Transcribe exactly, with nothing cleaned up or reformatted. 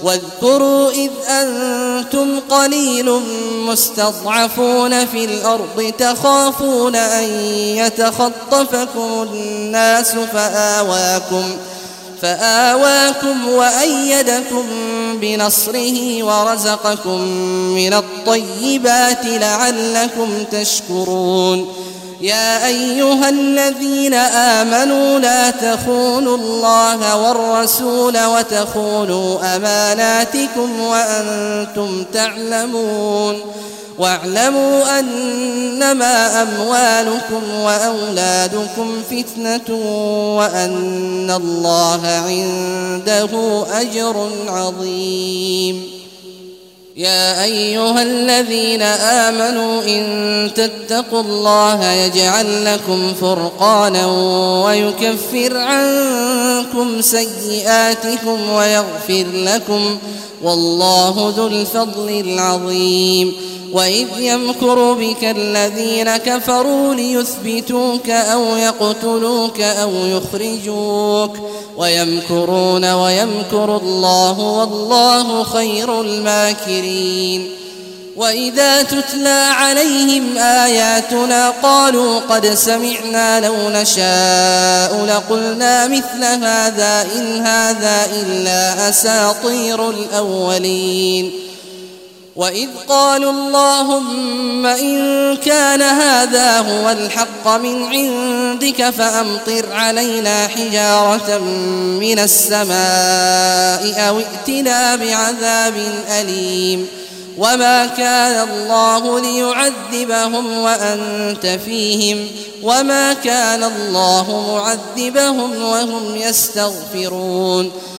واذكروا إذ أنتم قليل مستضعفون في الأرض تخافون أن يتخطفكم الناس فآواكم فآواكم وأيدكم بنصره ورزقكم من الطيبات لعلكم تشكرون. يا أيها الذين آمنوا لا تخونوا الله والرسول وتخونوا أماناتكم وأنتم تعلمون واعلموا أنما أموالكم وأولادكم فتنة وأن الله عنده أجر عظيم. يا أيها الذين آمنوا إن تتقوا الله يجعل لكم فرقانا ويكفر عنكم سيئاتكم ويغفر لكم والله ذو الفضل العظيم. وإذ يمكر بك الذين كفروا ليثبتوك أو يقتلوك أو يخرجوك ويمكرون ويمكر الله والله خير الماكرين. وإذا تتلى عليهم آياتنا قالوا قد سمعنا لو نشاء لقلنا مثل هذا إن هذا إلا أساطير الأولين. وإذ قالوا اللهم إن كان هذا هو الحق من عندك فأمطر علينا حجارة من السماء أو ائتنا بعذاب أليم. وما كان الله ليعذبهم وأنت فيهم وما كان الله معذبهم وهم يستغفرون.